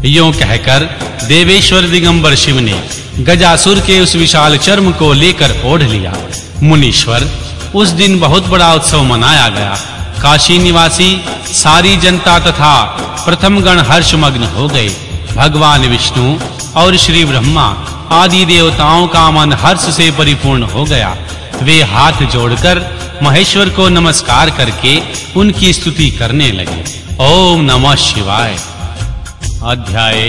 यों कहकर देवेश्वर दिगंबर शिव ने गजासुर के उस विशाल चर्म को लेकर ओढ़ लिया। मुनीश्वर, उस दिन बहुत बड़ा उत्सव मनाया गया। काशी निवासी सारी जनता तथा प्रथम गण हर्षमग्न हो गए। भगवान विष्णु और श्री ब्रह्मा आदि देवताओं का मन हर्ष से परिपूर्ण हो गया। वे हाथ जोड़कर महेश्वर को नमस्कार करके उनकी स्तुति करने लगे। ओम नमः शिवाय। अध्याय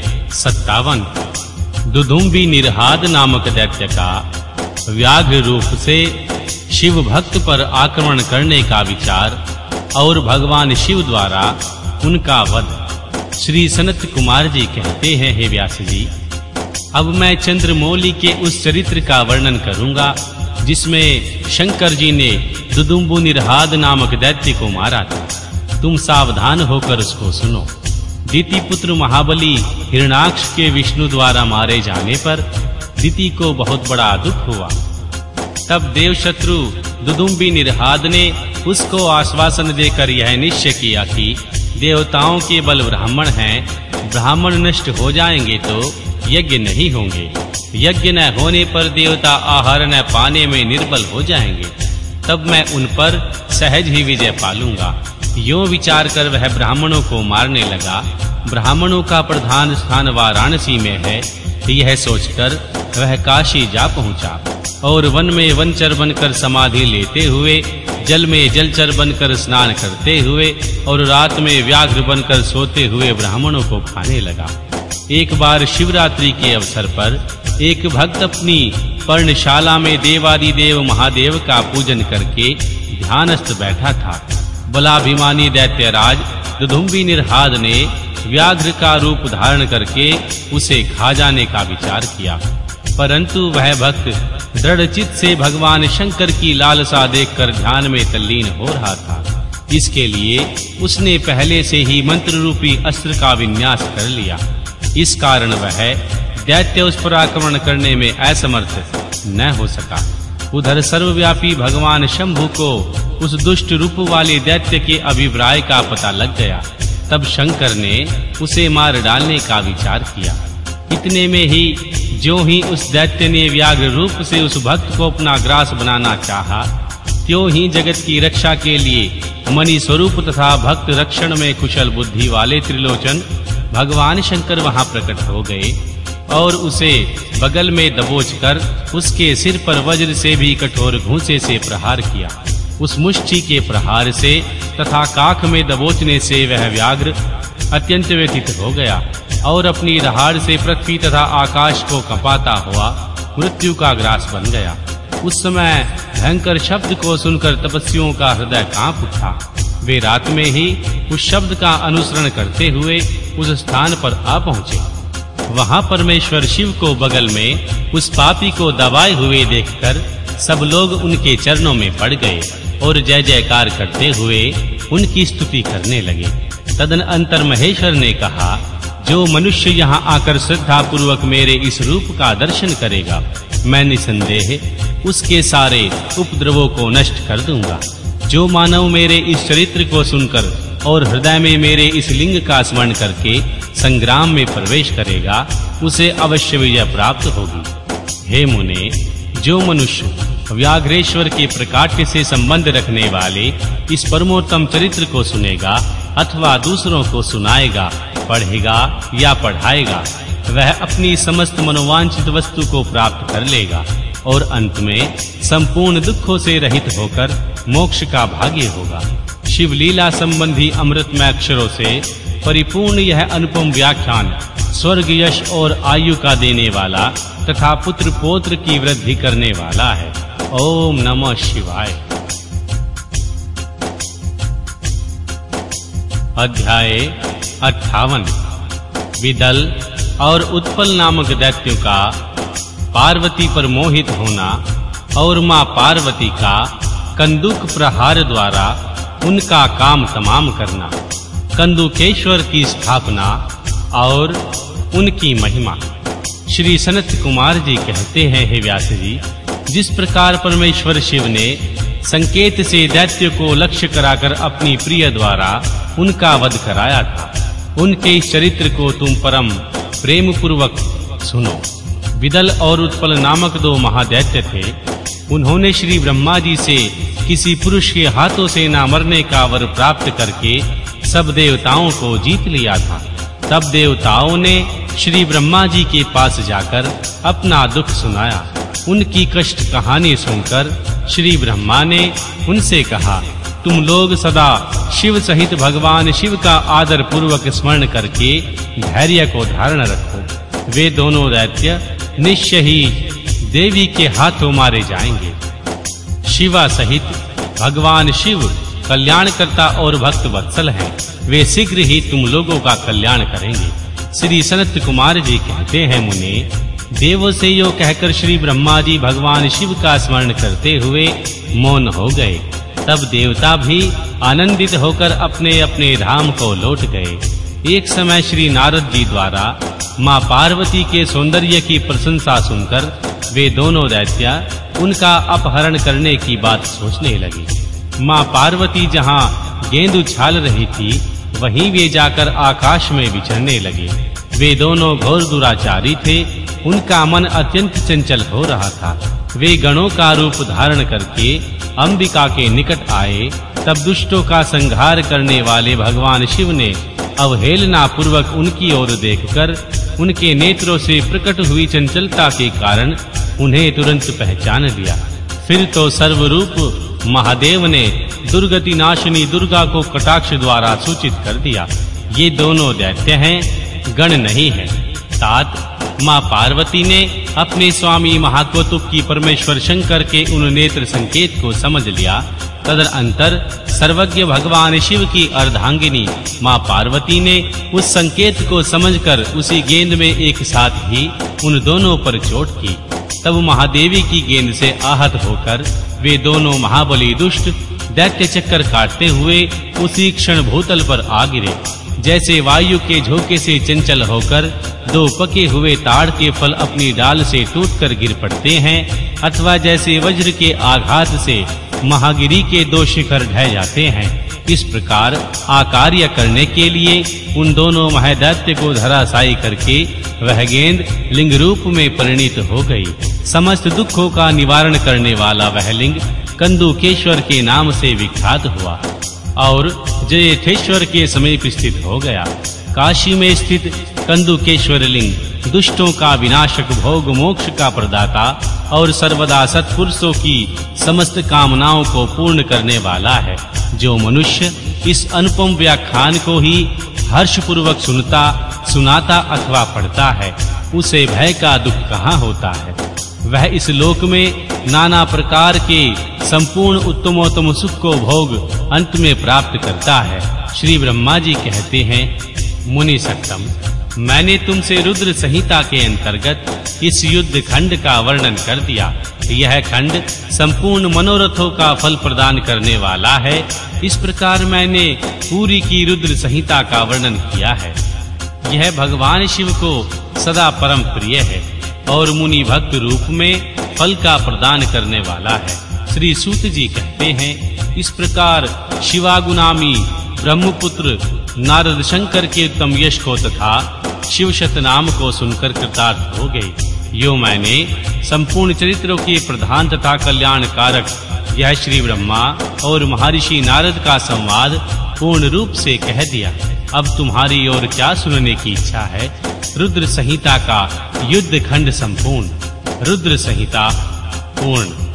57। दुदुम्बी निरहाद नामक दैत्य का व्याघ्र रूप से शिव भक्त पर आक्रमण करने का विचार और भगवान शिव द्वारा उनका वध। श्री सनत कुमार जी कहते हैं, हे व्यास जी, अब मैं चंद्रमौली के उस चरित्र का वर्णन करूंगा जिसमें शंकर जी ने दुदुम्बु निरहाद नामक दैत्य को मारा था। तुम सावधान होकर उसको सुनो। दिति पुत्र महाबली हिरणाक्ष के विष्णु द्वारा मारे जाने पर दिति को बहुत बड़ा दुख हुआ। तब देवशत्रु दुदुम्बी निरहाद ने उसको आश्वासन देकर यह निश्चय किया कि देवताओं के बल ब्राह्मण हैं, ब्राह्मण नष्ट हो जाएंगे तो यज्ञ नहीं होंगे, यज्ञ न होने पर देवता आहार न पाने में निर्बल हो जाएंगे, तब मैं उन पर सहज ही विजय पालूंगा। यों विचार कर वह ब्राह्मणों को मारने लगा। ब्राह्मणों का प्रधान स्थान वाराणसी में है, यह सोचकर वह काशी जा पहुंचा और वन में वनचर बनकर समाधि लेते हुए, जल में जलचर बनकर स्नान करते हुए और रात में व्याघ्र बनकर सोते हुए ब्राह्मणों को खाने लगा। एक बार शिवरात्रि के अवसर पर एक भक्त अपनी पर्णशाला में देवादिदेव महादेव का पूजन करके ध्यानस्थ बैठा था। बलाभिमानी दैत्यराज दुदुम्बी निरहाद ने व्याघ्र का रूप धारण करके उसे खा जाने का विचार किया, परंतु वह भक्त दृढ़चित्त से भगवान शंकर की लालसा देखकर ध्यान में तल्लीन हो रहा था। इसके लिए उसने पहले से ही मंत्र रूपी अस्त्र का विन्यास कर लिया। इस कारण वह दैत्य उस पर आक्रमण करने में असमर्थ न हो सका। उधर सर्वव्यापी भगवान शंभु को उस दुष्ट रूप वाले दैत्य के अभिप्राय का पता लग गया। तब शंकर ने उसे मार डालने का विचार किया। इतने में ही ज्यों ही उस दैत्य ने व्याघ्र रूप से उस भक्त को अपना ग्रास बनाना चाहा, त्यों ही जगत की रक्षा के लिए मणि स्वरूप तथा भक्त रक्षण में कुशल बुद्धि वाले त्रिलोचन भगवान शंकर वहां प्रकट हो गए और उसे बगल में दबोचकर उसके सिर पर वज्र से भी कठोर घूंसे से प्रहार किया। उस मुष्टि के प्रहार से तथा काख में दबोचने से वह व्याघ्र अत्यंत व्यथित हो गया और अपनी दहाड़ से पृथ्वी तथा आकाश को कंपाता हुआ मृत्यु का ग्रास बन गया। उस समय भयंकर शब्द को सुनकर तपस्वियों का हृदय कांप उठा। वे रात में ही उस शब्द का अनुसरण करते हुए उस स्थान पर आ पहुंचे। वहां परमेश्वर शिव को बगल में उस पापी को दबाए हुए देखकर सब लोग उनके चरणों में पड़ गए और जय जयकार करते हुए उनकी स्तुति करने लगे। तदनंतर महेश्वर ने कहा, जो मनुष्य यहाँ आकर श्रद्धा पूर्वक मेरे इस रूप का दर्शन करेगा, मैं निसंदेह उसके सारे उपद्रवों को नष्ट कर दूंगा। जो मानव मेरे इस चरित्र को सुनकर और हृदय में मेरे इस लिंग का स्मरण करके संग्राम में प्रवेश करेगा, उसे अवश्य विजय प्राप्त होगी। हे मुने, जो मनुष्य व्याघ्रेश्वर के प्रकाट्य से संबंध रखने वाले इस परमोत्तम चरित्र को सुनेगा अथवा दूसरों को सुनाएगा, पढ़ेगा या पढ़ाएगा, वह अपनी समस्त मनोवांछित वस्तु को प्राप्त कर लेगा और अंत में संपूर्ण दुखों से रहित होकर मोक्ष का भागी होगा। शिव लीला संबंधी अमृतमय अक्षरों से परिपूर्ण यह अनुपम व्याख्यान स्वर्ग यश और आयु का देने वाला तथा पुत्र पौत्र की वृद्धि करने वाला है। ओम नमः शिवाय। अध्याय 58। विदल और उत्पल नामक दैत्यों का पार्वती पर मोहित होना और मां पार्वती का कंदुक प्रहार द्वारा उनका काम तमाम करना, कंदुकेश्वर की स्थापना और उनकी महिमा। श्री सनत कुमार जी कहते हैं, हे व्यास जी, जिस प्रकार परमेश्वर शिव ने संकेत से दैत्य को लक्ष्य कराकर अपनी प्रिय द्वारा उनका वध कराया था, उनके इस चरित्र को तुम परम प्रेम पूर्वक सुनो। विदल और उत्पल नामक दो महादैत्य थे। उन्होंने श्री ब्रह्मा जी से किसी पुरुष के हाथों से न मरने का वर प्राप्त करके सब देवताओं को जीत लिया था। तब देवताओं ने श्री ब्रह्मा जी के पास जाकर अपना दुख सुनाया। उनकी कष्ट कहानी सुनकर श्री ब्रह्मा ने उनसे कहा, तुम लोग सदा शिव सहित भगवान शिव का आदर पूर्वक स्मरण करके धैर्य को धारण रखो। वे दोनों दैत्य निश्चय ही देवी के हाथों मारे जाएंगे। शिवा सहित भगवान शिव कल्याणकर्ता और भक्त वत्सल हैं। वे शीघ्र ही तुम लोगों का कल्याण करेंगे। श्री सनत कुमार जी कहते हैं, मुने, देवों से यो कहकर श्री ब्रह्मा जी भगवान शिव का स्मरण करते हुए मौन हो गए। तब देवता भी आनंदित होकर अपने अपने धाम को लौट गए। एक समय श्री नारद जी द्वारा मां पार्वती के सौंदर्य की प्रशंसा सुनकर वे दोनों दैत्य उनका अपहरण करने की बात सोचने लगे। मां पार्वती जहां गेंद उछाल रही थी, वहीं वे जाकर आकाश में विचरने लगे। वे दोनों घोर दुराचारी थे। उनका मन अत्यंत चंचल हो रहा था। वे गणों का रूप धारण करके अंबिका के निकट आए। तब दुष्टों का संहार करने वाले भगवान शिव ने अवहेलना पूर्वक उनकी ओर देखकर उनके नेत्रों से प्रकट हुई चंचलता के कारण उन्हें तुरंत पहचान लिया। फिर तो सर्वरूप महादेव ने दुर्गति नाशिनी दुर्गा को कटाक्ष द्वारा सूचित कर दिया। ये दोनों दैत्य हैं, गण नहीं है। तात मां पार्वती ने अपने स्वामी महाकौतुक की परमेश्वर शंकर के उन नेत्र संकेत को समझ लिया। तदनंतर सर्वज्ञ भगवान शिव की अर्धांगिनी मां पार्वती ने उस संकेत को समझकर उसी गेंद में एक साथ ही उन दोनों पर चोट की। तब महादेवी की गेंद से आहत होकर वे दोनों महाबली दुष्ट दैत्य चक्कर काटते हुए उसी क्षण भूतल पर आ गिरे। जैसे वायु के झोंके से चंचल होकर दो पके हुए ताड़ के फल अपनी डाल से टूटकर गिर पड़ते हैं, अथवा जैसे वज्र के आघात से महागिरी के दो शिखर ढह जाते हैं, इस प्रकार आकार्य करने के लिए उन दोनों महादैत्य को धराशायी करके वह गेंद लिंग रूप में परिणित हो गई। समस्त दुखों का निवारण करने वाला वह लिंग कंदुकेश्वर के नाम से विख्यात हुआ और जयेथेश्वर के समीप स्थित हो गया। काशी में स्थित कंदुकेश्वर लिंग दुष्टों का विनाशक, भोग मोक्ष का प्रदाता और सर्वदा सत्पुरुषों की समस्त कामनाओं को पूर्ण करने वाला है। जो मनुष्य इस अनुपम व्याख्यान को ही हर्ष पूर्वक सुनाता अथवा पढ़ता है, उसे भय का दुख कहाँ होता है। वह इस लोक में नाना प्रकार के संपूर्ण उत्तमोत्तम सुख को भोग अंत में प्राप्त करता है। श्री ब्रह्मा जी कहते हैं, मुनि सत्तम, मैंने तुमसे रुद्र संहिता के अंतर्गत इस युद्ध खंड का वर्णन कर दिया। यह खंड संपूर्ण मनोरथों का फल प्रदान करने वाला है। इस प्रकार मैंने पूरी की रुद्र संहिता का वर्णन किया है। यह भगवान शिव को सदा परम प्रिय है और मुनि भक्त रूप में फल का प्रदान करने वाला है। श्री सूत जी कहते हैं, इस प्रकार शिवागुनामी ब्रह्मपुत्र नारद शंकर के उत्तम यश को तथा शिव शत नाम को सुनकर कृतार्थ हो गए। यो मैंने संपूर्ण चरित्रों के प्रधान तथा कल्याण कारक यह श्री ब्रह्मा और महर्षि नारद का संवाद पूर्ण रूप से कह दिया। अब तुम्हारी और क्या सुनने की इच्छा है? रुद्र संहिता का युद्ध खंड संपूर्ण। रुद्र संहिता पूर्ण।